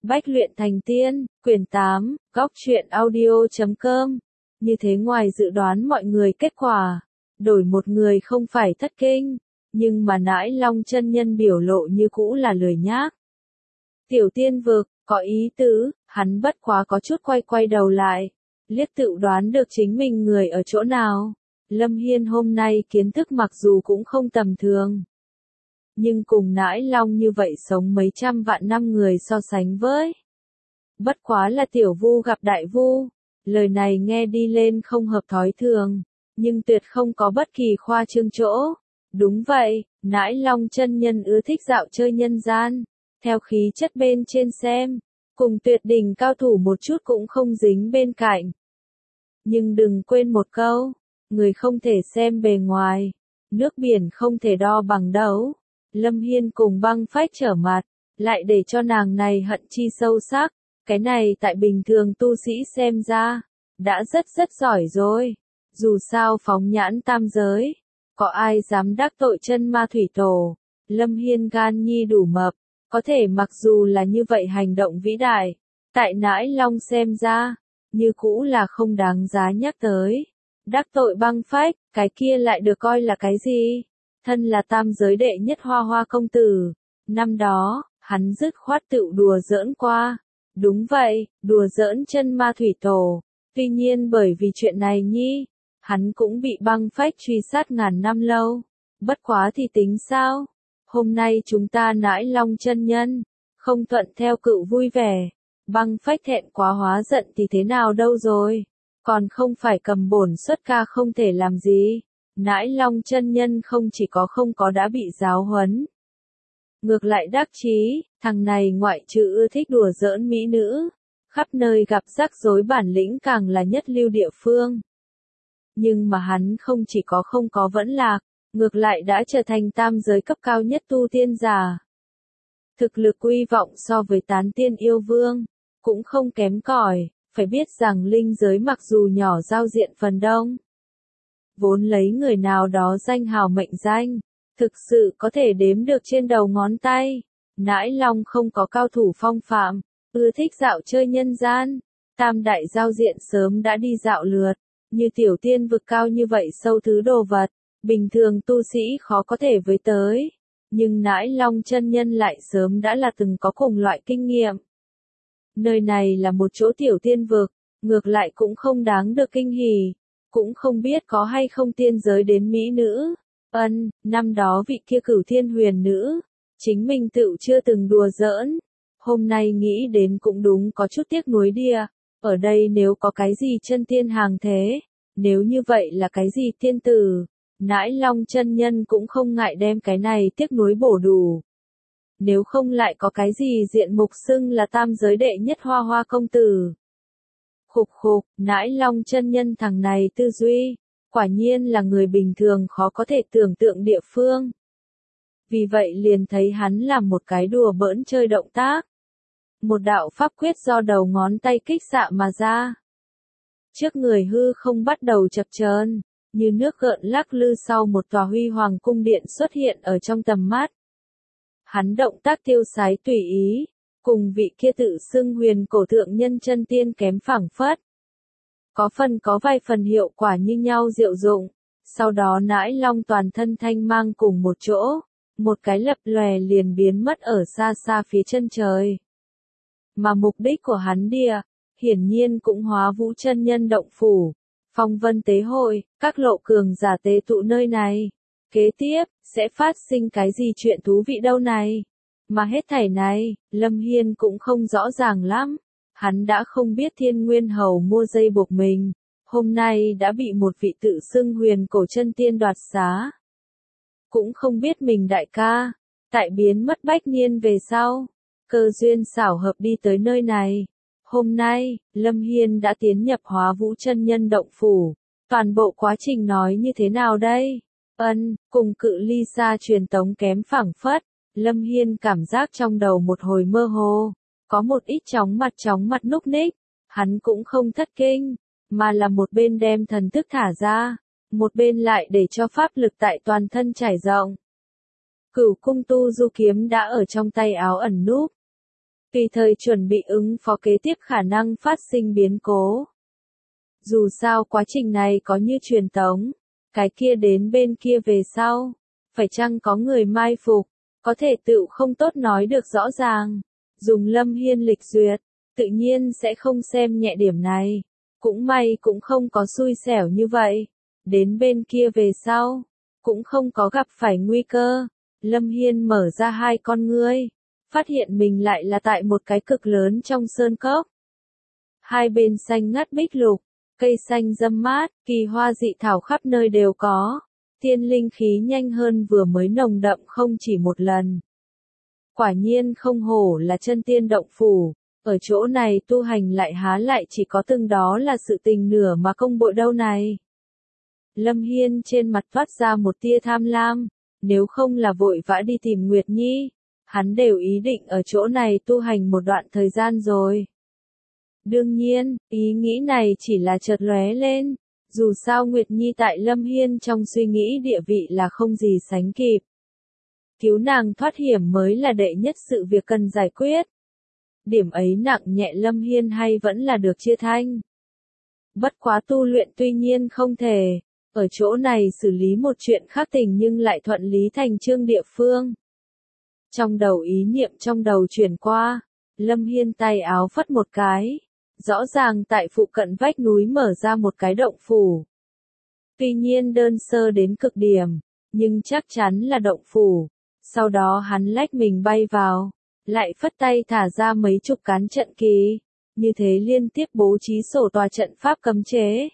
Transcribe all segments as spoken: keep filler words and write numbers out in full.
Bách luyện thành tiên, quyển tám, góc truyện audio chấm com. Như thế ngoài dự đoán mọi người kết quả, đổi một người không phải thất kinh, nhưng mà Nãi Long chân nhân biểu lộ như cũ là lười nhác. Tiểu tiên vực, có ý tứ, hắn bất quá có chút quay quay đầu lại, liếc tự đoán được chính mình người ở chỗ nào. Lâm Hiên hôm nay kiến thức mặc dù cũng không tầm thường, nhưng cùng Nãi Long như vậy sống mấy trăm vạn năm người so sánh với. Bất quá là tiểu vu gặp đại vu, lời này nghe đi lên không hợp thói thường, nhưng tuyệt không có bất kỳ khoa trương chỗ. Đúng vậy, Nãi Long chân nhân ưa thích dạo chơi nhân gian, theo khí chất bên trên xem, cùng tuyệt đỉnh cao thủ một chút cũng không dính bên cạnh. Nhưng đừng quên một câu, người không thể xem bề ngoài, nước biển không thể đo bằng đấu. Lâm Hiên cùng Băng Phách trở mặt, lại để cho nàng này hận chi sâu sắc, cái này tại bình thường tu sĩ xem ra, đã rất rất giỏi rồi. Dù sao phóng nhãn tam giới, có ai dám đắc tội chân ma thủy tổ. Lâm Hiên gan nhi đủ mập, có thể mặc dù là như vậy hành động vĩ đại, tại Nãi Long xem ra, như cũ là không đáng giá nhắc tới. Đắc tội Băng Phách, cái kia lại được coi là cái gì? Thân là tam giới đệ nhất hoa hoa công tử, năm đó, hắn dứt khoát tự đùa giỡn qua. Đúng vậy, đùa giỡn chân ma thủy tổ. Tuy nhiên bởi vì chuyện này nhi, hắn cũng bị Băng Phách truy sát ngàn năm lâu. Bất quá thì tính sao? Hôm nay chúng ta Nãi Long chân nhân, không thuận theo cựu vui vẻ. Băng Phách thẹn quá hóa giận thì thế nào đâu rồi? Còn không phải cầm bổn xuất ca không thể làm gì. Nãi Long chân nhân không chỉ có không có đã bị giáo huấn, ngược lại đắc chí, thằng này ngoại trừ ưa thích đùa giỡn mỹ nữ, khắp nơi gặp rắc rối bản lĩnh càng là nhất lưu địa phương. Nhưng mà hắn không chỉ có không có vẫn lạc, ngược lại đã trở thành tam giới cấp cao nhất tu tiên giả. Thực lực uy vọng so với tán tiên yêu vương, cũng không kém cỏi, phải biết rằng linh giới mặc dù nhỏ giao diện phần đông, vốn lấy người nào đó danh hào mệnh danh, thực sự có thể đếm được trên đầu ngón tay. Nãi Long không có cao thủ phong phạm, ưa thích dạo chơi nhân gian, tam đại giao diện sớm đã đi dạo lượt, như tiểu tiên vực cao như vậy sâu thứ đồ vật, bình thường tu sĩ khó có thể với tới, nhưng Nãi Long chân nhân lại sớm đã là từng có cùng loại kinh nghiệm. Nơi này là một chỗ tiểu tiên vực, ngược lại cũng không đáng được kinh hỉ. Cũng không biết có hay không tiên giới đến mỹ nữ. Ân, năm đó vị kia Cửu Thiên huyền nữ, chính mình tự chưa từng đùa giỡn. Hôm nay nghĩ đến cũng đúng có chút tiếc nuối đìa. Ở đây nếu có cái gì chân tiên hàng thế, nếu như vậy là cái gì tiên tử, Nãi Long chân nhân cũng không ngại đem cái này tiếc nuối bổ đủ. Nếu không lại có cái gì diện mục xưng là tam giới đệ nhất hoa hoa công tử. Khục khục, Nãi Long chân nhân thằng này tư duy, quả nhiên là người bình thường khó có thể tưởng tượng địa phương. Vì vậy liền thấy hắn làm một cái đùa bỡn chơi động tác. Một đạo pháp quyết do đầu ngón tay kích xạ mà ra. Trước người hư không bắt đầu chập chờn, như nước gợn lắc lư sau một tòa huy hoàng cung điện xuất hiện ở trong tầm mắt. Hắn động tác tiêu sái tùy ý, cùng vị kia tự xưng huyền cổ thượng nhân chân tiên kém phảng phất. Có phần có vài phần hiệu quả như nhau diệu dụng, sau đó Nãi Long toàn thân thanh mang cùng một chỗ, một cái lập lòe liền biến mất ở xa xa phía chân trời. Mà mục đích của hắn đìa, hiển nhiên cũng hóa vũ chân nhân động phủ, phong vân tế hội, các lộ cường giả tế tụ nơi này. Kế tiếp, sẽ phát sinh cái gì chuyện thú vị đâu này? Mà hết thảy này, Lâm Hiên cũng không rõ ràng lắm. Hắn đã không biết Thiên Nguyên Hầu mua dây buộc mình, hôm nay đã bị một vị tự xưng huyền cổ chân tiên đoạt xá. Cũng không biết mình đại ca, tại biến mất bách niên về sau, cơ duyên xảo hợp đi tới nơi này. Hôm nay, Lâm Hiên đã tiến nhập hóa vũ chân nhân động phủ. Toàn bộ quá trình nói như thế nào đây? Ân, cùng cự ly xa truyền tống kém phảng phất. Lâm Hiên cảm giác trong đầu một hồi mơ hồ, có một ít chóng mặt chóng mặt núc ních, hắn cũng không thất kinh, mà là một bên đem thần thức thả ra, một bên lại để cho pháp lực tại toàn thân trải rộng. Cửu cung tu du kiếm đã ở trong tay áo ẩn núp. tùy thời chuẩn bị ứng phó kế tiếp khả năng phát sinh biến cố. Dù sao quá trình này có như truyền tống, cái kia đến bên kia về sau, phải chăng có người mai phục, có thể tự không tốt nói được rõ ràng. Dùng Lâm Hiên lịch duyệt, tự nhiên sẽ không xem nhẹ điểm này. Cũng may cũng không có xui xẻo như vậy. Đến bên kia về sau, cũng không có gặp phải nguy cơ. Lâm Hiên mở ra hai con ngươi, phát hiện mình lại là tại một cái cực lớn trong sơn cốc. Hai bên xanh ngắt bích lục, cây xanh râm mát, kỳ hoa dị thảo khắp nơi đều có. Tiên linh khí nhanh hơn vừa mới nồng đậm không chỉ một lần. Quả nhiên không hổ là chân tiên động phủ, ở chỗ này tu hành lại há lại chỉ có từng đó là sự tình nửa mà công bội đâu này. Lâm Hiên trên mặt toát ra một tia tham lam, nếu không là vội vã đi tìm Nguyệt Nhi, hắn đều ý định ở chỗ này tu hành một đoạn thời gian rồi. Đương nhiên, ý nghĩ này chỉ là chợt lóe lên, dù sao Nguyệt Nhi tại Lâm Hiên trong suy nghĩ địa vị là không gì sánh kịp. Cứu nàng thoát hiểm mới là đệ nhất sự việc cần giải quyết. Điểm ấy nặng nhẹ Lâm Hiên hay vẫn là được chia thanh. Bất quá tu luyện tuy nhiên không thể, ở chỗ này xử lý một chuyện khác tình nhưng lại thuận lý thành chương địa phương. Trong đầu ý niệm trong đầu chuyển qua, Lâm Hiên tay áo phất một cái, rõ ràng tại phụ cận vách núi mở ra một cái động phủ. Tuy nhiên đơn sơ đến cực điểm, nhưng chắc chắn là động phủ. Sau đó hắn lách mình bay vào, lại phất tay thả ra mấy chục cán trận kỳ, như thế liên tiếp bố trí sổ tòa trận pháp cấm chế.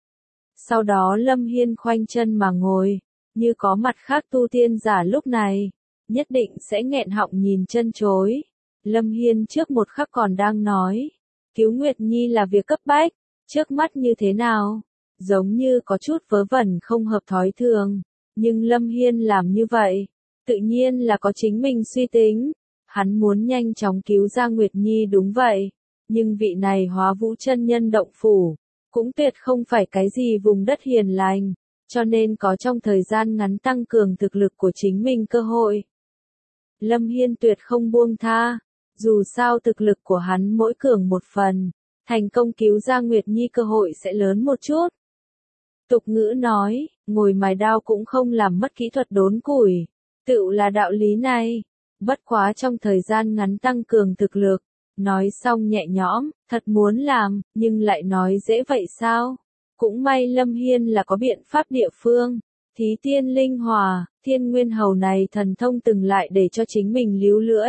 Sau đó Lâm Hiên khoanh chân mà ngồi, như có mặt khác tu tiên giả lúc này, nhất định sẽ nghẹn họng nhìn chân chối. Lâm Hiên trước một khắc còn đang nói, cứu Nguyệt Nhi là việc cấp bách, trước mắt như thế nào, giống như có chút vớ vẩn không hợp thói thường, nhưng Lâm Hiên làm như vậy, tự nhiên là có chính mình suy tính, hắn muốn nhanh chóng cứu ra Nguyệt Nhi đúng vậy, nhưng vị này Hóa Vũ chân nhân động phủ, cũng tuyệt không phải cái gì vùng đất hiền lành, cho nên có trong thời gian ngắn tăng cường thực lực của chính mình cơ hội. Lâm Hiên tuyệt không buông tha, dù sao thực lực của hắn mỗi cường một phần, thành công cứu ra Nguyệt Nhi cơ hội sẽ lớn một chút. Tục ngữ nói, ngồi mài đao cũng không làm mất kỹ thuật đốn củi, tựu là đạo lý này, bất quá trong thời gian ngắn tăng cường thực lực, nói xong nhẹ nhõm, thật muốn làm, nhưng lại nói dễ vậy sao? Cũng may Lâm Hiên là có biện pháp địa phương, thí tiên linh hòa, thiên nguyên hầu này thần thông từng lại để cho chính mình líu lưỡi.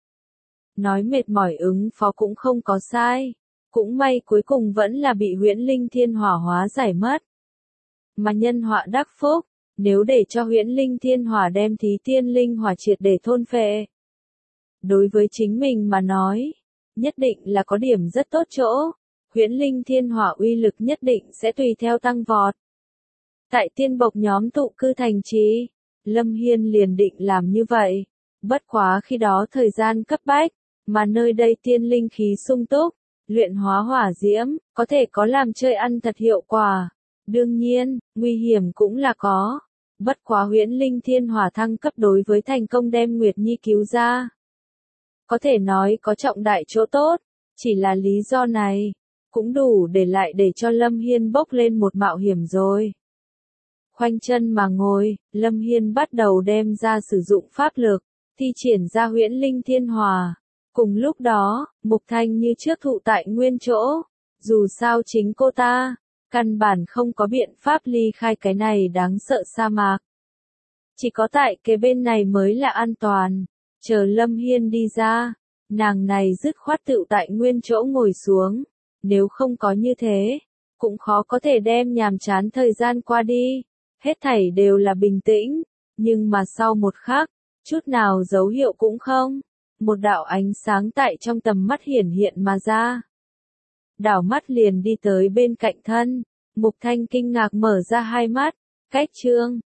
Nói mệt mỏi ứng phó cũng không có sai, cũng may cuối cùng vẫn là bị huyễn linh thiên hỏa hóa giải mất. Mà nhân họa đắc phúc, nếu để cho huyễn linh thiên hỏa đem thí tiên linh hỏa triệt để thôn phệ. Đối với chính mình mà nói, nhất định là có điểm rất tốt chỗ, huyễn linh thiên hỏa uy lực nhất định sẽ tùy theo tăng vọt. Tại tiên bộc nhóm tụ cư thành trì, Lâm Hiên liền định làm như vậy, bất quá khi đó thời gian cấp bách, mà nơi đây tiên linh khí sung túc, luyện hóa hỏa diễm, có thể có làm chơi ăn thật hiệu quả. Đương nhiên, nguy hiểm cũng là có. Bất quá huyễn linh thiên hỏa thăng cấp đối với thành công đem Nguyệt Nhi cứu ra, có thể nói có trọng đại chỗ tốt, chỉ là lý do này, cũng đủ để lại để cho Lâm Hiên bốc lên một mạo hiểm rồi. Khoanh chân mà ngồi, Lâm Hiên bắt đầu đem ra sử dụng pháp lực, thi triển ra huyễn linh thiên hỏa. Cùng lúc đó, Mục Thanh như trước thụ tại nguyên chỗ, dù sao chính cô ta, căn bản không có biện pháp ly khai cái này đáng sợ sa mạc. Chỉ có tại cái bên này mới là an toàn, chờ Lâm Hiên đi ra, nàng này dứt khoát tự tại nguyên chỗ ngồi xuống, nếu không có như thế, cũng khó có thể đem nhàm chán thời gian qua đi, hết thảy đều là bình tĩnh, nhưng mà sau một khắc, chút nào dấu hiệu cũng không. Một đạo ánh sáng tại trong tầm mắt hiển hiện mà ra. Đảo mắt liền đi tới bên cạnh thân, Mục Thanh kinh ngạc mở ra hai mắt, cách chương,